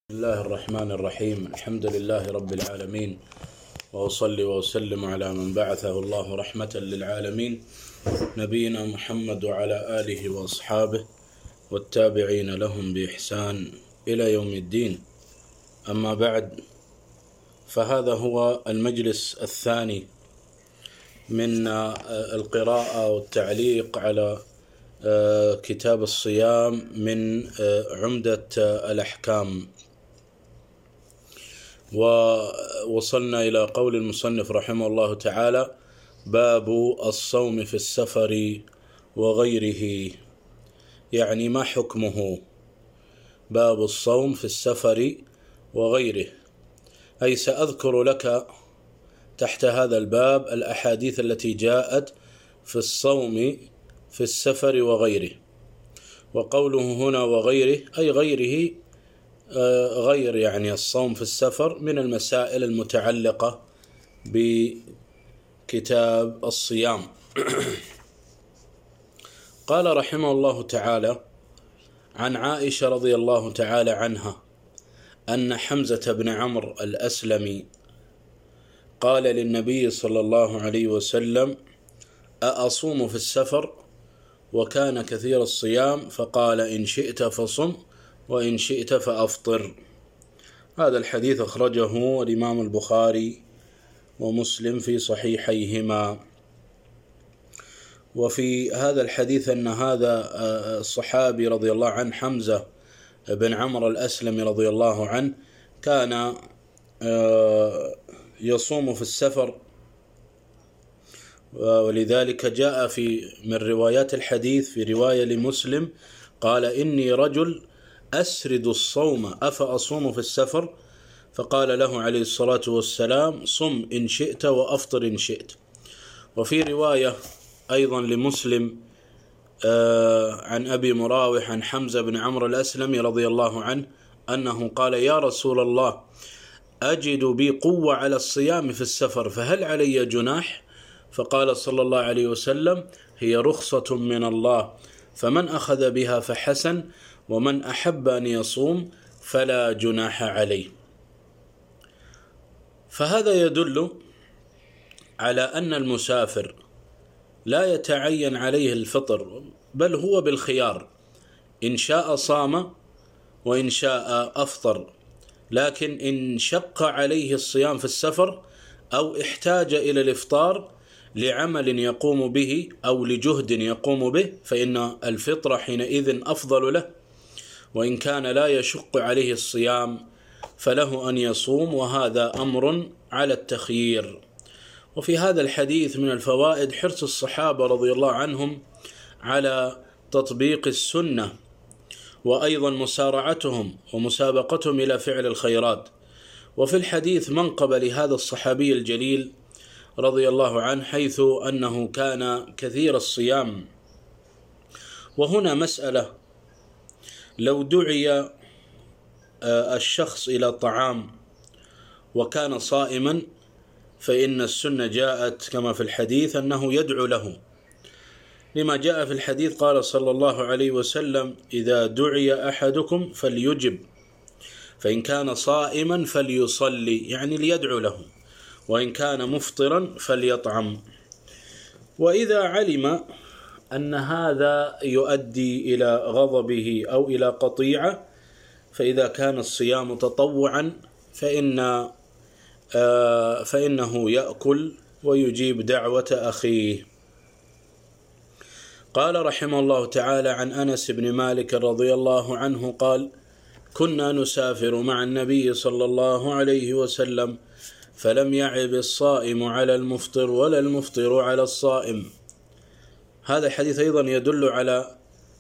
بسم الله الرحمن الرحيم. الحمد لله رب العالمين، وأصلي وأسلم على من بعثه الله رحمة للعالمين، نبينا محمد وعلى آله وأصحابه والتابعين لهم بإحسان إلى يوم الدين. أما بعد، فهذا هو المجلس الثاني من القراءة والتعليق على كتاب الصيام من عمدة الأحكام، ووصلنا إلى قول المصنف رحمه الله تعالى: باب الصوم في السفر وغيره. يعني ما حكمه؟ باب الصوم في السفر وغيره، أي سأذكر لك تحت هذا الباب الأحاديث التي جاءت في الصوم في السفر وغيره. وقوله هنا وغيره أي غيره، غير يعني الصوم في السفر من المسائل المتعلقة بكتاب الصيام. قال رحمه الله تعالى: عن عائشة رضي الله تعالى عنها أن حمزة بن عمرو الأسلمي قال للنبي صلى الله عليه وسلم: أأصوم في السفر؟ وكان كثير الصيام، فقال: إن شئت فصم وإن شئت فأفطر. هذا الحديث أخرجه الإمام البخاري ومسلم في صحيحيهما. وفي هذا الحديث أن هذا الصحابي رضي الله عنه حمزة بن عمرو الأسلمي رضي الله عنه كان يصوم في السفر، ولذلك جاء من روايات الحديث في رواية لمسلم قال: إني رجل أسرد الصوم أفأصوم في السفر؟ فقال له عليه الصلاة والسلام: صم إن شئت وأفطر إن شئت. وفي رواية أيضا لمسلم عن أبي مراوح عن حمزة بن عمرو الأسلمي رضي الله عنه أنه قال: يا رسول الله، أجد بي قوة على الصيام في السفر، فهل علي جناح؟ فقال صلى الله عليه وسلم: هي رخصة من الله، فمن أخذ بها فحسن، ومن أحب أن يصوم فلا جناح عليه. فهذا يدل على أن المسافر لا يتعين عليه الفطر، بل هو بالخيار، إن شاء صام وإن شاء أفطر. لكن إن شق عليه الصيام في السفر أو احتاج إلى الإفطار لعمل يقوم به أو لجهد يقوم به، فإن الفطر حينئذ أفضل له. وإن كان لا يشق عليه الصيام فله أن يصوم، وهذا أمر على التخيير. وفي هذا الحديث من الفوائد حرص الصحابة رضي الله عنهم على تطبيق السنة، وأيضا مسارعتهم ومسابقتهم إلى فعل الخيرات. وفي الحديث منقبة لهذا الصحابي الجليل رضي الله عنه، حيث أنه كان كثير الصيام. وهنا مسألة: لو دعي الشخص إلى طعام وكان صائما، فإن السنة جاءت كما في الحديث أنه يدعو له، لما جاء في الحديث قال صلى الله عليه وسلم: إذا دعي أحدكم فليجب، فإن كان صائما فليصلي، يعني ليدعو له، وإن كان مفطرا فليطعم. وإذا علم أن هذا يؤدي إلى غضبه أو إلى قطيعة، فإذا كان الصيام تطوعا فإنه يأكل ويجيب دعوة أخيه. قال رحمه الله تعالى: عن أنس بن مالك رضي الله عنه قال: كنا نسافر مع النبي صلى الله عليه وسلم، فلم يعب الصائم على المفطر ولا المفطر على الصائم. هذا الحديث أيضا يدل على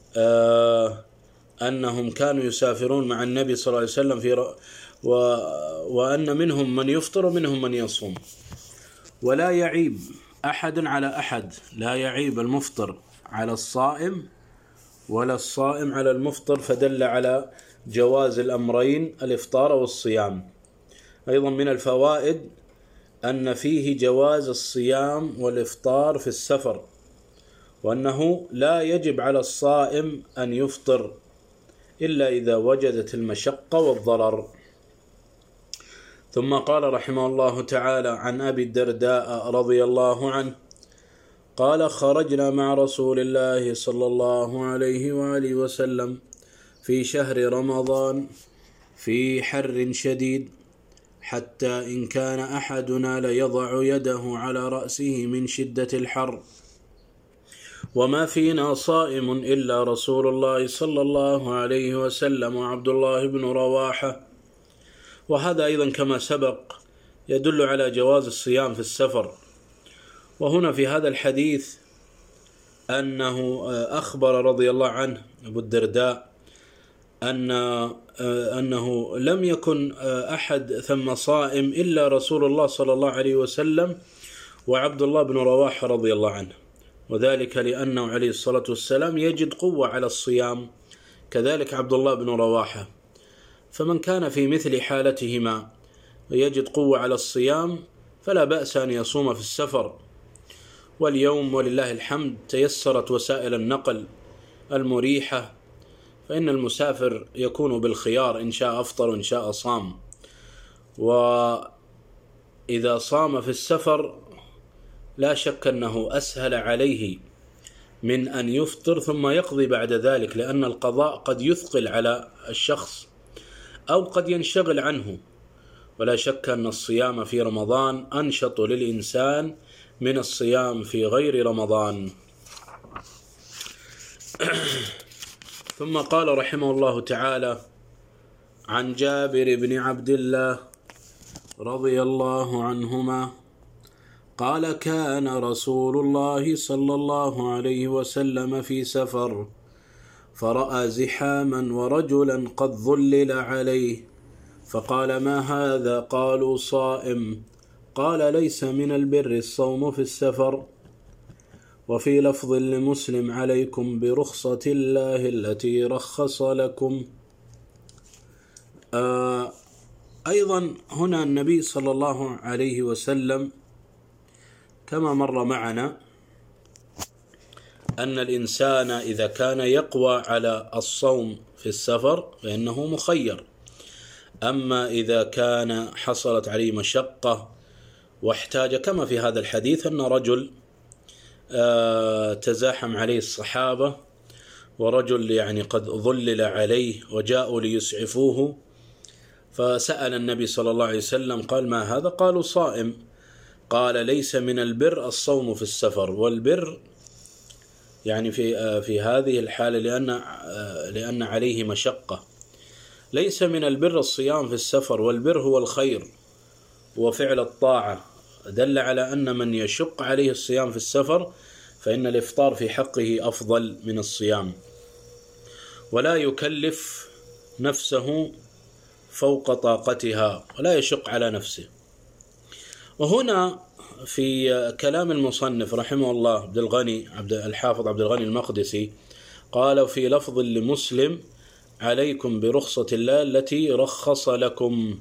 أنهم كانوا يسافرون مع النبي صلى الله عليه وسلم وأن منهم من يفطر ومنهم من يصوم، ولا يعيب أحد على أحد، لا يعيب المفطر على الصائم ولا الصائم على المفطر، فدل على جواز الأمرين، الإفطار والصيام. أيضا من الفوائد أن فيه جواز الصيام والإفطار في السفر، وأنه لا يجب على الصائم أن يفطر إلا إذا وجدت المشقة والضرر. ثم قال رحمه الله تعالى عن أبي الدرداء رضي الله عنه قال: خرجنا مع رسول الله صلى الله عليه وآله وسلم في شهر رمضان في حر شديد، حتى إن كان أحدنا ليضع يده على رأسه من شدة الحر، وما فينا صائم إلا رسول الله صلى الله عليه وسلم وعبد الله بن رواحة. وهذا أيضا كما سبق يدل على جواز الصيام في السفر. وهنا في هذا الحديث أنه أخبر رضي الله عنه أبو الدرداء أنه لم يكن أحد ثم صائم إلا رسول الله صلى الله عليه وسلم وعبد الله بن رواحة رضي الله عنه، وذلك لأنه عليه الصلاة والسلام يجد قوة على الصيام، كذلك عبد الله بن رواحة. فمن كان في مثل حالتهما ويجد قوة على الصيام فلا بأس أن يصوم في السفر. واليوم ولله الحمد تيسرت وسائل النقل المريحة، فإن المسافر يكون بالخيار، إن شاء أفطر وإن شاء صام. وإذا صام في السفر لا شك أنه أسهل عليه من أن يفطر ثم يقضي بعد ذلك، لأن القضاء قد يثقل على الشخص أو قد ينشغل عنه. ولا شك أن الصيام في رمضان أنشط للإنسان من الصيام في غير رمضان. ثم قال رحمه الله تعالى عن جابر بن عبد الله رضي الله عنهما قال: كان رسول الله صلى الله عليه وسلم في سفر فرأى زحاما ورجلا قد ظلل عليه، فقال: ما هذا؟ قالوا: صائم. قال: ليس من البر الصوم في السفر. وفي لفظ لمسلم: عليكم برخصة الله التي رخص لكم. أيضا هنا النبي صلى الله عليه وسلم كما مر معنا أن الإنسان إذا كان يقوى على الصوم في السفر فإنه مخير. أما إذا كان حصلت عليه مشقة واحتاج، كما في هذا الحديث أن رجل تزاحم عليه الصحابة، ورجل يعني قد ظلل عليه وجاءوا ليسعفوه، فسأل النبي صلى الله عليه وسلم قال: ما هذا؟ قالوا: صائم. قال: ليس من البر الصوم في السفر. والبر يعني في هذه الحالة لأن عليه مشقة. ليس من البر الصيام في السفر، والبر هو الخير وفعل الطاعة. دل على أن من يشق عليه الصيام في السفر فإن الإفطار في حقه أفضل من الصيام، ولا يكلف نفسه فوق طاقتها ولا يشق على نفسه. وهنا في كلام المصنف رحمه الله الحافظ عبد الغني المقدسي قال: في لفظ لمسلم: عليكم برخصة الله التي رخص لكم.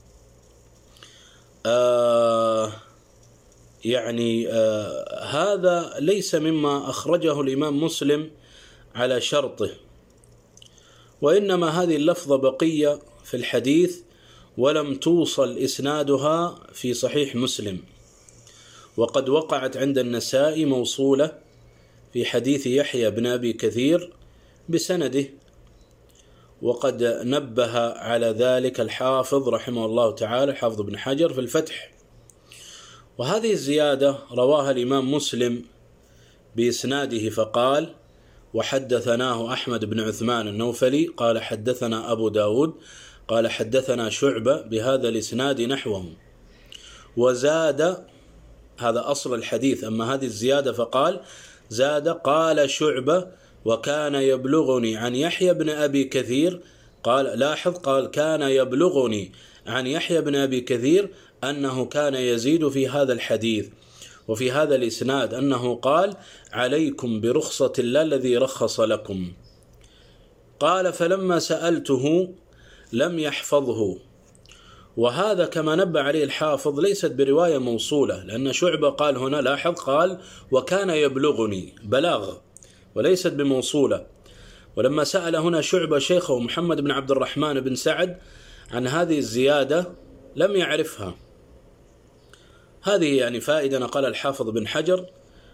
هذا ليس مما أخرجه الإمام مسلم على شرطه، وإنما هذه اللفظة بقية في الحديث ولم توصل إسنادها في صحيح مسلم، وقد وقعت عند النسائي موصولة في حديث يحيى بن أبي كثير بسنده، وقد نبه على ذلك الحافظ رحمه الله تعالى الحافظ بن حجر في الفتح. وهذه الزيادة رواها الإمام مسلم بإسناده فقال: وحدثناه أحمد بن عثمان النوفلي قال حدثنا أبو داود قال حدثنا شعبة بهذا الإسناد نحوه. وزاد، هذا أصل الحديث، أما هذه الزيادة فقال: زاد قال شعبة وكان يبلغني عن يحيى بن أبي كثير. قال لاحظ، قال كان يبلغني عن يحيى بن أبي كثير أنه كان يزيد في هذا الحديث وفي هذا الإسناد أنه قال: عليكم برخصة الله الذي رخص لكم. قال: فلما سألته لم يحفظه. وهذا كما نبه عليه الحافظ ليست برواية موصولة، لأن شعبة قال هنا، لاحظ، قال وكان يبلغني، بلاغ وليست بموصولة. ولما سأل هنا شعبة شيخه محمد بن عبد الرحمن بن سعد عن هذه الزيادة لم يعرفها. هذه يعني فائدة نقل الحافظ بن حجر،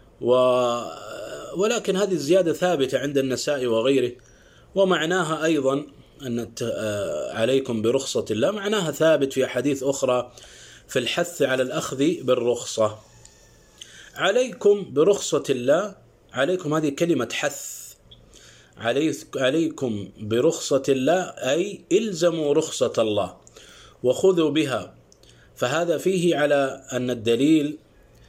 ولكن هذه الزيادة ثابتة عند النسائي وغيره، ومعناها أيضا أن عليكم برخصة الله معناها ثابت في أحاديث أخرى في الحث على الأخذ بالرخصة. عليكم برخصة الله، عليكم هذه كلمة حث، عليكم برخصة الله أي إلزموا رخصة الله وخذوا بها. فهذا فيه على أن الدليل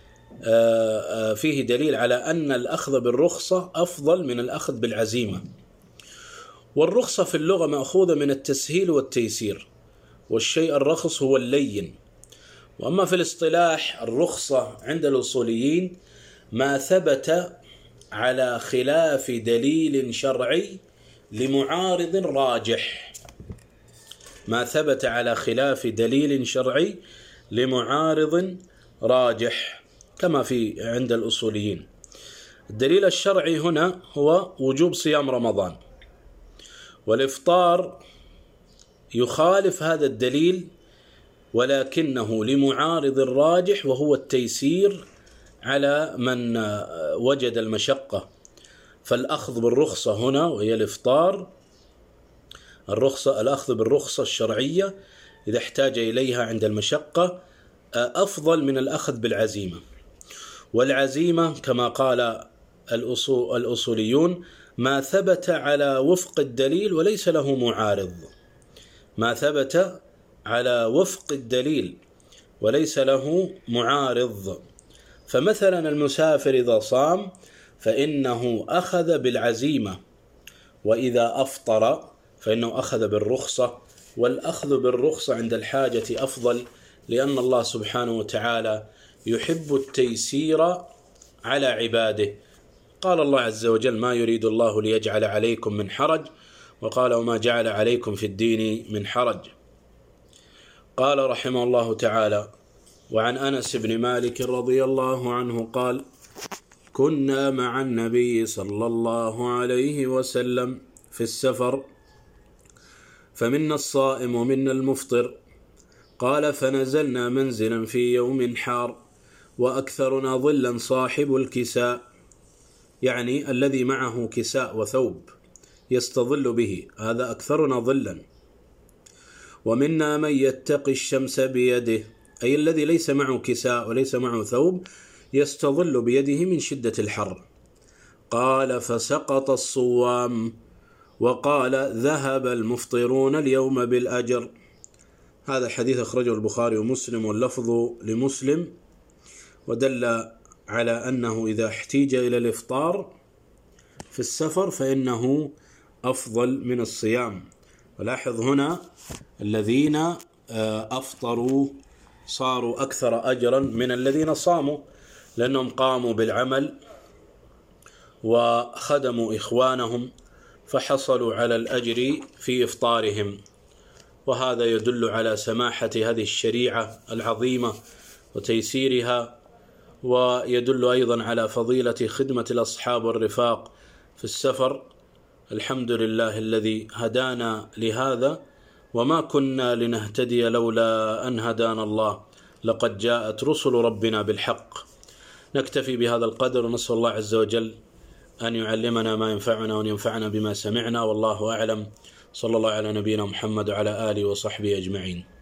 فيه دليل على أن الأخذ بالرخصة أفضل من الأخذ بالعزيمة. والرخصة في اللغة مأخوذة من التسهيل والتيسير، والشيء الرخص هو اللين. وأما في الاصطلاح الرخصة عند الأصوليين ما ثبت على خلاف دليل شرعي لمعارض راجح، ما ثبت على خلاف دليل شرعي لمعارض راجح كما في عند الأصوليين. الدليل الشرعي هنا هو وجوب صيام رمضان، والإفطار يخالف هذا الدليل ولكنه لمعارض راجح وهو التيسير على من وجد المشقة. فالأخذ بالرخصة هنا وهي الإفطار، الأخذ بالرخصة الشرعية إذا احتاج إليها عند المشقة أفضل من الأخذ بالعزيمة. والعزيمة كما قال الأصوليون ما ثبت على وفق الدليل وليس له معارض، ما ثبت على وفق الدليل وليس له معارض. فمثلا المسافر إذا صام فإنه أخذ بالعزيمة، وإذا أفطر فإنه أخذ بالرخصة. والأخذ بالرخصة عند الحاجة أفضل، لأن الله سبحانه وتعالى يحب التيسير على عباده. قال الله عز وجل ما يريد الله ليجعل عليكم من حرج، وقال وما جعل عليكم في الدين من حرج. قال رحمه الله تعالى وعن أنس بن مالك رضي الله عنه قال كنا مع النبي صلى الله عليه وسلم في السفر فمنا الصائم ومنا المفطر. قال فنزلنا منزلا في يوم حار وأكثرنا ظلا صاحب الكساء، يعني الذي معه كساء وثوب يستظل به، هذا أكثرنا ظلا. ومنا من يتقي الشمس بيده، أي الذي ليس معه كساء وليس معه ثوب يستظل بيده من شدة الحر. قال فسقط الصوام وقال ذهب المفطرون اليوم بالأجر. هذا حديث أخرجه البخاري ومسلم واللفظ لمسلم، ودل على أنه إذا احتيج إلى الإفطار في السفر فإنه أفضل من الصيام. ولاحظ هنا الذين أفطروا صاروا أكثر أجرا من الذين صاموا، لأنهم قاموا بالعمل وخدموا إخوانهم فحصلوا على الأجر في إفطارهم. وهذا يدل على سماحة هذه الشريعة العظيمة وتيسيرها، ويدل أيضا على فضيلة خدمة الأصحاب والرفاق في السفر. الحمد لله الذي هدانا لهذا، وما كنا لنهتدي لولا أن هدانا الله، لقد جاءت رسل ربنا بالحق. نكتفي بهذا القدر ونسأل الله عز وجل أن يعلمنا ما ينفعنا وأن ينفعنا بما سمعنا، والله أعلم. صلى الله على نبينا محمد وعلى آله وصحبه أجمعين.